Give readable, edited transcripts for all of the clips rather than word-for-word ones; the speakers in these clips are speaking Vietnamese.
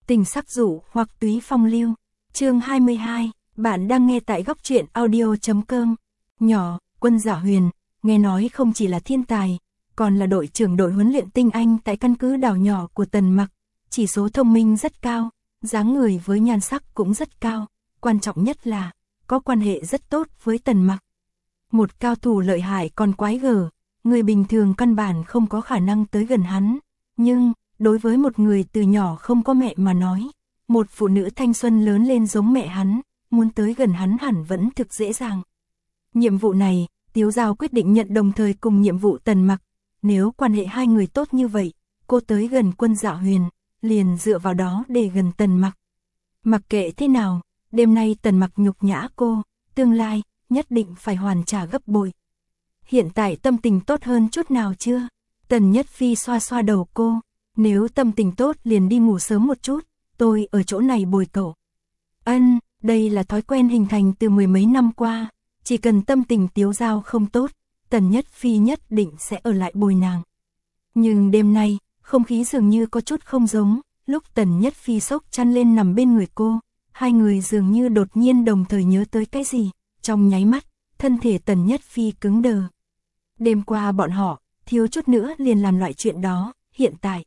Tình sắc dụ hoặc túy phong lưu. Chương 22, bạn đang nghe tại góc truyện audio.com. Nhỏ, Quân Dạ Huyền, nghe nói không chỉ là thiên tài, còn là đội trưởng đội huấn luyện tinh anh tại căn cứ đảo nhỏ của Tần Mặc, chỉ số thông minh rất cao, dáng người với nhan sắc cũng rất cao, quan trọng nhất là có quan hệ rất tốt với Tần Mặc. Một cao thủ lợi hại còn quái gở, người bình thường căn bản không có khả năng tới gần hắn, nhưng đối với một người từ nhỏ không có mẹ mà nói, một phụ nữ thanh xuân lớn lên giống mẹ hắn, muốn tới gần hắn hẳn vẫn thực dễ dàng. Nhiệm vụ này, Tiếu Giao quyết định nhận đồng thời cùng nhiệm vụ Tần Mặc, nếu quan hệ hai người tốt như vậy, cô tới gần Quân Dạ Huyền, liền dựa vào đó để gần Tần Mặc. Mặc kệ thế nào, đêm nay Tần Mặc nhục nhã cô, tương lai nhất định phải hoàn trả gấp bội. Hiện tại tâm tình tốt hơn chút nào chưa? Tần Nhất Phi xoa xoa đầu cô, nếu tâm tình tốt liền đi ngủ sớm một chút, tôi ở chỗ này bồi cậu. Ân, đây là thói quen hình thành từ mười mấy năm qua, chỉ cần tâm tình Tiếu Giao không tốt, Tần Nhất Phi nhất định sẽ ở lại bồi nàng. Nhưng đêm nay, không khí dường như có chút không giống, lúc Tần Nhất Phi xốc chăn lên nằm bên người cô, hai người dường như đột nhiên đồng thời nhớ tới cái gì, trong nháy mắt, thân thể Tần Nhất Phi cứng đờ. Đêm qua bọn họ, thiếu chút nữa liền làm loại chuyện đó, hiện tại.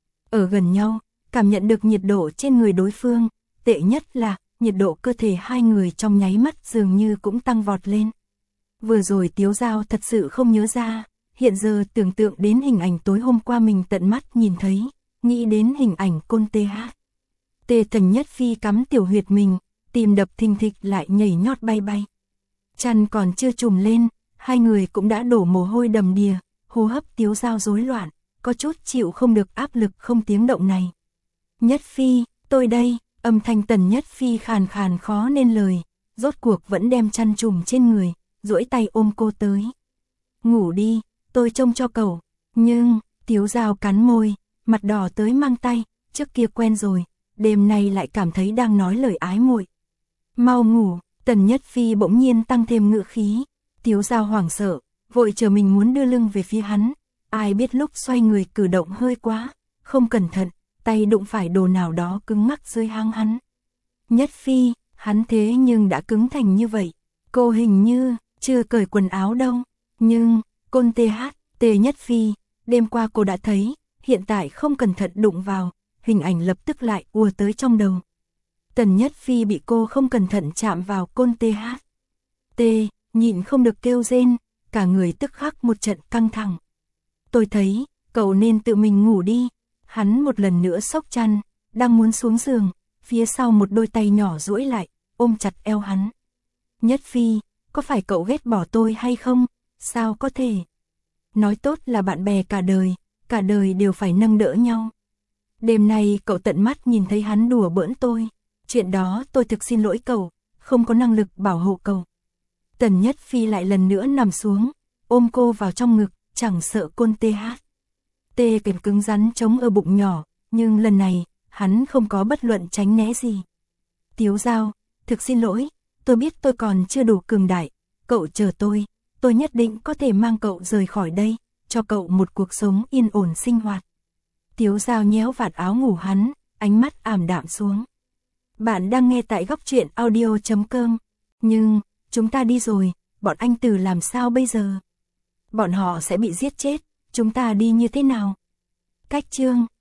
Ở gần nhau, cảm nhận được nhiệt độ trên người đối phương, tệ nhất là, nhiệt độ cơ thể hai người trong nháy mắt dường như cũng tăng vọt lên. Vừa rồi Tiếu Giao thật sự không nhớ ra, hiện giờ tưởng tượng đến hình ảnh tối hôm qua mình tận mắt nhìn thấy, nghĩ đến hình ảnh Côn TH. Tần Nhất Phi cắm tiểu huyệt mình, tim đập thình thịch lại nhảy nhót bay bay. Chăn còn chưa trùm lên, hai người cũng đã đổ mồ hôi đầm đìa, hô hấp Tiếu Giao rối loạn, có chút chịu không được áp lực không tiếng động này. Nhất Phi, tôi đây, âm thanh Tần Nhất Phi khàn khàn khó nên lời, rốt cuộc vẫn đem chăn trùm trên người, duỗi tay ôm cô tới. Ngủ đi, tôi trông cho cậu, nhưng, Tiếu Giao cắn môi, mặt đỏ tới mang tay, trước kia quen rồi, đêm nay lại cảm thấy đang nói lời ái muội. Mau ngủ, Tần Nhất Phi bỗng nhiên tăng thêm ngữ khí, Tiếu Giao hoảng sợ, vội chờ mình muốn đưa lưng về phía hắn, ai biết lúc xoay người cử động hơi quá, không cẩn thận, tay đụng phải đồ nào đó cứng ngắc dưới hang hắn. Nhất Phi, hắn thế nhưng đã cứng thành như vậy, cô hình như chưa cởi quần áo đâu, nhưng, Côn TH, Nhất Phi, đêm qua cô đã thấy, hiện tại không cẩn thận đụng vào, hình ảnh lập tức lại ùa tới trong đầu. Tần Nhất Phi bị cô không cẩn thận chạm vào Côn TH. Nhịn không được kêu rên, cả người tức khắc một trận căng thẳng. Tôi thấy, cậu nên tự mình ngủ đi. Hắn một lần nữa xốc chăn, đang muốn xuống giường, phía sau một đôi tay nhỏ duỗi lại, ôm chặt eo hắn. Nhất Phi, có phải cậu ghét bỏ tôi hay không? Sao có thể? Nói tốt là bạn bè cả đời đều phải nâng đỡ nhau. Đêm nay cậu tận mắt nhìn thấy hắn đùa bỡn tôi, chuyện đó tôi thực xin lỗi cậu, không có năng lực bảo hộ cậu. Tần Nhất Phi lại lần nữa nằm xuống, ôm cô vào trong ngực, chẳng sợ Côn TH. Kềm cứng rắn chống ở bụng nhỏ, nhưng lần này, hắn không có bất luận tránh né gì. Tiếu Giao, thực xin lỗi, tôi biết tôi còn chưa đủ cường đại, cậu chờ tôi nhất định có thể mang cậu rời khỏi đây, cho cậu một cuộc sống yên ổn sinh hoạt. Tiếu Giao nhéo vạt áo ngủ hắn, ánh mắt ảm đạm xuống. Bạn đang nghe tại góc truyện audio.com, nhưng, chúng ta đi rồi, bọn anh Từ làm sao bây giờ? Bọn họ sẽ bị giết chết, chúng ta đi như thế nào? Cách chương